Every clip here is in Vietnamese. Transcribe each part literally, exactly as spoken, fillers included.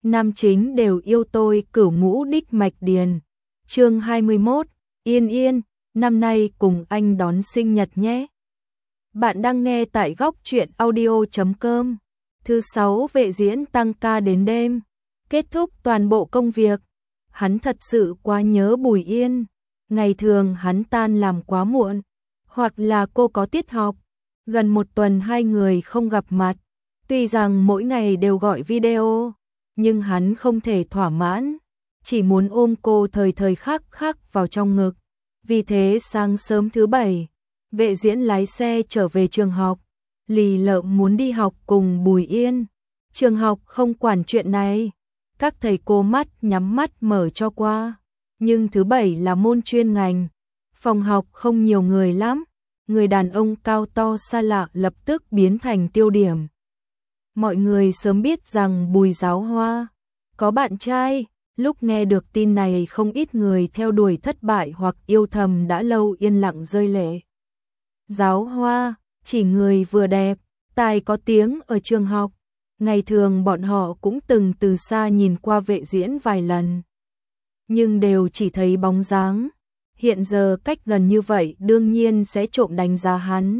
nam chính đều yêu tôi cửu ngũ đích mạch điền. Chương hai mươi mốt, Yên Yên, năm nay cùng anh đón sinh nhật nhé. Bạn đang nghe tại góc truyện audio chấm com. Thứ sáu Vệ Diễn tăng ca đến đêm, kết thúc toàn bộ công việc. Hắn thật sự quá nhớ Bùi Yên. Ngày thường hắn tan làm quá muộn, hoặc là cô có tiết học. Gần một tuần hai người không gặp mặt. Tuy rằng mỗi ngày đều gọi video, nhưng hắn không thể thỏa mãn, chỉ muốn ôm cô thời thời khắc khắc vào trong ngực. Vì thế sáng sớm thứ bảy, Vệ Diễn lái xe trở về trường học. Lì Lợm muốn đi học cùng Bùi Yên. Trường học không quản chuyện này, các thầy cô mắt nhắm mắt mở cho qua. Nhưng thứ bảy là môn chuyên ngành, phòng học không nhiều người lắm. Người đàn ông cao to xa lạ lập tức biến thành tiêu điểm. Mọi người sớm biết rằng Bùi Giáo Hoa có bạn trai. Lúc nghe được tin này không ít người theo đuổi thất bại hoặc yêu thầm đã lâu yên lặng rơi lệ. Giáo Hoa, chỉ người vừa đẹp, tài có tiếng ở trường học. Ngày thường bọn họ cũng từng từ xa nhìn qua Vệ Diễn vài lần, nhưng đều chỉ thấy bóng dáng. Hiện giờ cách gần như vậy đương nhiên sẽ trộm đánh giá hắn.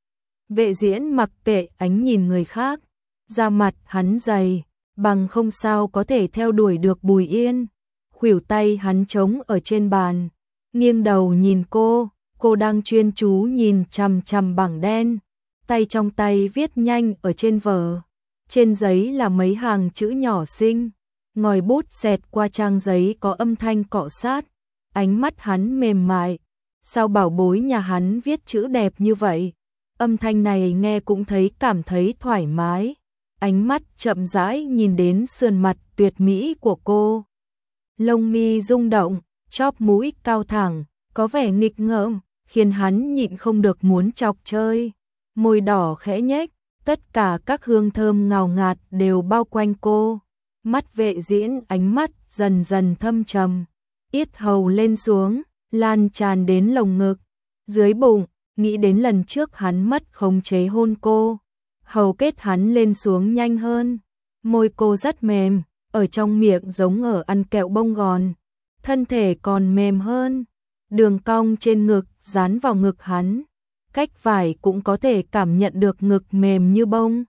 Vệ Diễn mặc kệ ánh nhìn người khác, da mặt hắn dày, bằng không sao có thể theo đuổi được Bùi Yên. Khuỷu tay hắn trống ở trên bàn, nghiêng đầu nhìn cô, cô đang chuyên chú nhìn chằm chằm bảng đen, tay trong tay viết nhanh ở trên vở. Trên giấy là mấy hàng chữ nhỏ xinh, ngòi bút xẹt qua trang giấy có âm thanh cọ sát, ánh mắt hắn mềm mại. Sao bảo bối nhà hắn viết chữ đẹp như vậy? Âm thanh này nghe cũng thấy cảm thấy thoải mái. Ánh mắt chậm rãi nhìn đến sườn mặt tuyệt mỹ của cô. Lông mi rung động, chóp mũi cao thẳng, có vẻ nghịch ngợm, khiến hắn nhịn không được muốn chọc chơi. Môi đỏ khẽ nhếch, tất cả các hương thơm ngào ngạt đều bao quanh cô. Mắt Vệ Diễn ánh mắt dần dần thâm trầm, yết hầu lên xuống, lan tràn đến lồng ngực, dưới bụng. Nghĩ đến lần trước hắn mất khống chế hôn cô, hầu kết hắn lên xuống nhanh hơn. Môi cô rất mềm, ở trong miệng giống ở ăn kẹo bông gòn, thân thể còn mềm hơn. Đường cong trên ngực dán vào ngực hắn, cách vải cũng có thể cảm nhận được ngực mềm như bông.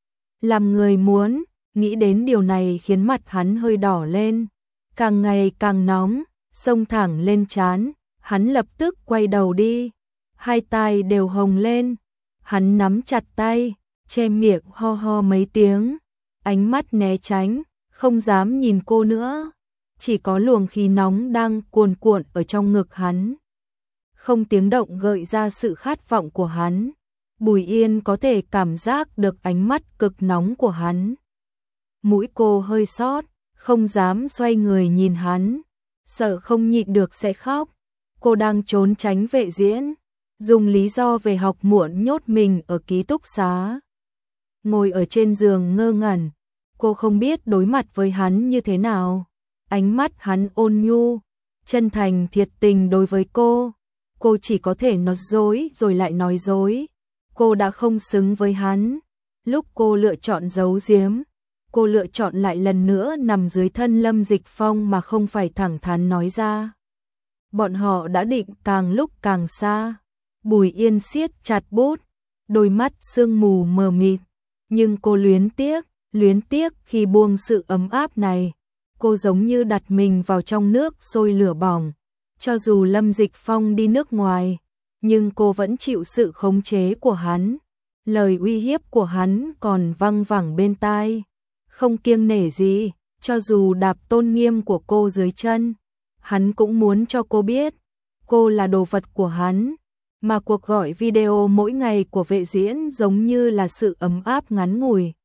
Làm người muốn, nghĩ đến điều này khiến mặt hắn hơi đỏ lên, càng ngày càng nóng, xông thẳng lên trán. Hắn lập tức quay đầu đi, hai tai đều hồng lên. Hắn nắm chặt tay, che miệng ho ho mấy tiếng, ánh mắt né tránh, không dám nhìn cô nữa. Chỉ có luồng khí nóng đang cuồn cuộn ở trong ngực hắn, không tiếng động gợi ra sự khát vọng của hắn. Bùi Yên có thể cảm giác được ánh mắt cực nóng của hắn. Mũi cô hơi xót, không dám xoay người nhìn hắn, sợ không nhịn được sẽ khóc. Cô đang trốn tránh Vệ Diễn, dùng lý do về học muộn nhốt mình ở ký túc xá. Ngồi ở trên giường ngơ ngẩn, cô không biết đối mặt với hắn như thế nào. Ánh mắt hắn ôn nhu, chân thành thiệt tình đối với cô. Cô chỉ có thể nói dối rồi lại nói dối. Cô đã không xứng với hắn. Lúc cô lựa chọn giấu giếm, cô lựa chọn lại lần nữa nằm dưới thân Lâm Dịch Phong mà không phải thẳng thắn nói ra. Bọn họ đã định càng lúc càng xa. Bùi Yên siết chặt bút, đôi mắt sương mù mờ mịt, nhưng cô luyến tiếc, luyến tiếc khi buông sự ấm áp này. Cô giống như đặt mình vào trong nước sôi lửa bỏng. Cho dù Lâm Dịch Phong đi nước ngoài, nhưng cô vẫn chịu sự khống chế của hắn. Lời uy hiếp của hắn còn văng vẳng bên tai, không kiêng nể gì. Cho dù đạp tôn nghiêm của cô dưới chân, hắn cũng muốn cho cô biết cô là đồ vật của hắn. Mà cuộc gọi video mỗi ngày của Vệ Diễn giống như là sự ấm áp ngắn ngủi.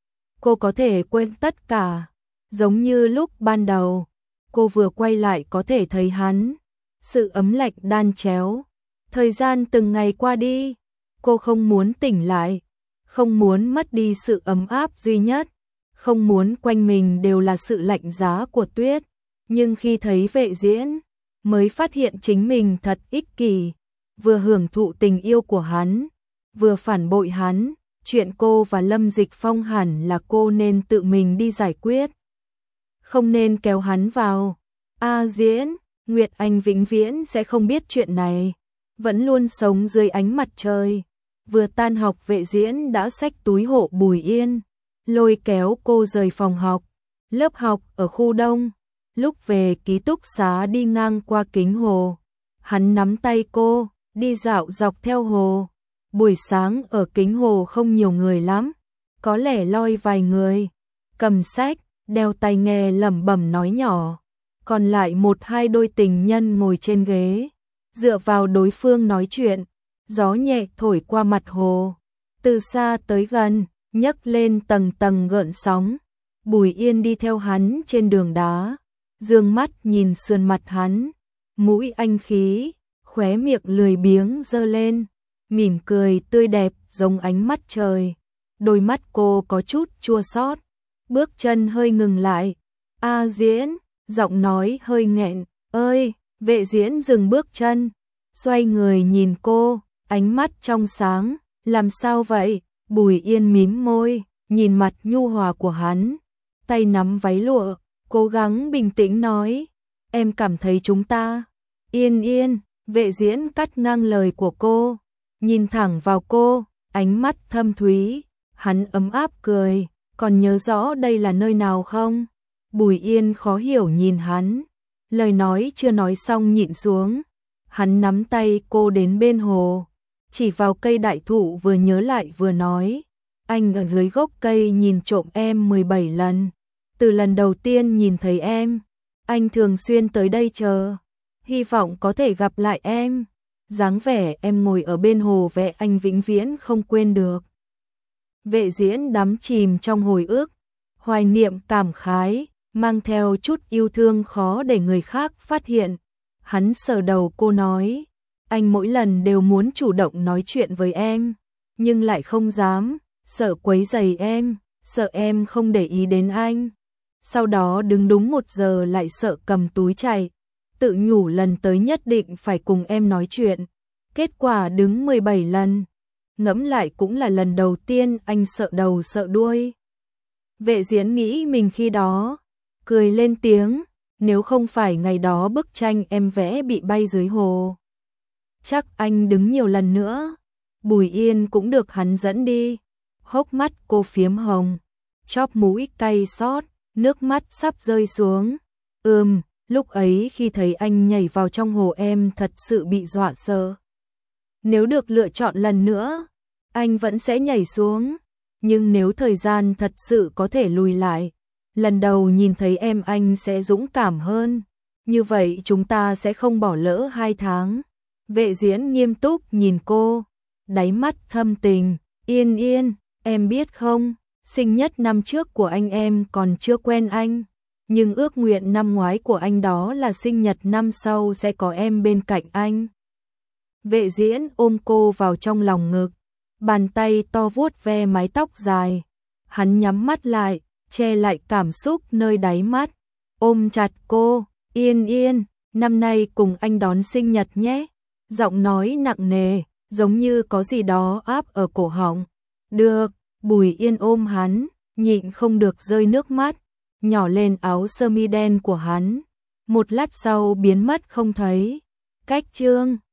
Cô có thể quên tất cả, giống như lúc ban đầu cô vừa quay lại có thể thấy hắn. Sự ấm lạnh đan chéo. Thời gian từng ngày qua đi, cô không muốn tỉnh lại, không muốn mất đi sự ấm áp duy nhất, không muốn quanh mình đều là sự lạnh giá của tuyết. Nhưng khi thấy Vệ Diễn, mới phát hiện chính mình thật ích kỷ, vừa hưởng thụ tình yêu của hắn, vừa phản bội hắn. Chuyện cô và Lâm Dịch Phong hẳn là cô nên tự mình đi giải quyết. không nên kéo hắn vào. A Diễn, Nguyệt Anh vĩnh viễn sẽ không biết chuyện này, vẫn luôn sống dưới ánh mặt trời. Vừa tan học Vệ Diễn đã xách túi hộ Bùi Yên, lôi kéo cô rời phòng học. Lớp học ở khu đông, lúc về ký túc xá đi ngang qua kính hồ. Hắn nắm tay cô, đi dạo dọc theo hồ. Buổi sáng ở kính hồ không nhiều người lắm, có lẽ loi vài người, cầm sách, đeo tai nghe lẩm bẩm nói nhỏ. Còn lại một hai đôi tình nhân ngồi trên ghế, dựa vào đối phương nói chuyện. Gió nhẹ thổi qua mặt hồ, từ xa tới gần, nhấc lên tầng tầng gợn sóng. Bùi Yên đi theo hắn trên đường đá, dương mắt nhìn sườn mặt hắn, mũi anh khí, khóe miệng lười biếng giơ lên, mỉm cười tươi đẹp giống ánh mắt trời. Đôi mắt cô có chút chua xót, bước chân hơi ngừng lại. A Diễn, giọng nói hơi nghẹn, ơi. Vệ Diễn dừng bước chân, xoay người nhìn cô, ánh mắt trong sáng. Làm sao vậy? Bùi Yên mím môi, nhìn mặt nhu hòa của hắn, tay nắm váy lụa, cố gắng bình tĩnh nói, em cảm thấy chúng ta. Yên Yên, Vệ Diễn cắt ngang lời của cô, nhìn thẳng vào cô, ánh mắt thâm thúy. Hắn ấm áp cười, còn nhớ rõ đây là nơi nào không? Bùi Yên khó hiểu nhìn hắn, lời nói chưa nói xong nhịn xuống. Hắn nắm tay cô đến bên hồ, chỉ vào cây đại thụ vừa nhớ lại vừa nói, anh ở dưới gốc cây nhìn trộm em mười bảy lần. Từ lần đầu tiên nhìn thấy em, anh thường xuyên tới đây chờ, hy vọng có thể gặp lại em. Dáng vẻ em ngồi ở bên hồ vẽ anh vĩnh viễn không quên được. Vệ Diễn đắm chìm trong hồi ức, hoài niệm cảm khái, mang theo chút yêu thương khó để người khác phát hiện. Hắn sờ đầu cô nói, anh mỗi lần đều muốn chủ động nói chuyện với em, nhưng lại không dám, sợ quấy rầy em, sợ em không để ý đến anh. Sau đó đứng đúng một giờ lại sợ cầm túi chạy, tự nhủ lần tới nhất định phải cùng em nói chuyện. Kết quả đứng mười bảy lần, ngẫm lại cũng là lần đầu tiên anh sợ đầu sợ đuôi. Vệ Diễn nghĩ mình khi đó, cười lên tiếng, nếu không phải ngày đó bức tranh em vẽ bị bay dưới hồ, chắc anh đứng nhiều lần nữa. Bùi Yên cũng được hắn dẫn đi, hốc mắt cô phiếm hồng, chóp mũi cay xót, nước mắt sắp rơi xuống. Ừm, lúc ấy khi thấy anh nhảy vào trong hồ em thật sự bị dọa sợ. Nếu được lựa chọn lần nữa, anh vẫn sẽ nhảy xuống. Nhưng nếu thời gian thật sự có thể lùi lại, lần đầu nhìn thấy em anh sẽ dũng cảm hơn. Như vậy chúng ta sẽ không bỏ lỡ hai tháng. Vệ Diễn nghiêm túc nhìn cô, đáy mắt thâm tình. Yên Yên, em biết không, sinh nhật năm trước của anh em còn chưa quen anh, nhưng ước nguyện năm ngoái của anh đó là sinh nhật năm sau sẽ có em bên cạnh anh. Vệ Diễn ôm cô vào trong lòng ngực, bàn tay to vuốt ve mái tóc dài. Hắn nhắm mắt lại, che lại cảm xúc nơi đáy mắt, ôm chặt cô. Yên Yên, năm nay cùng anh đón sinh nhật nhé. Giọng nói nặng nề, giống như có gì đó áp ở cổ họng. Được. Bùi Yên ôm hắn, nhịn không được rơi nước mắt, nhỏ lên áo sơ mi đen của hắn. Một lát sau biến mất không thấy. Cách chương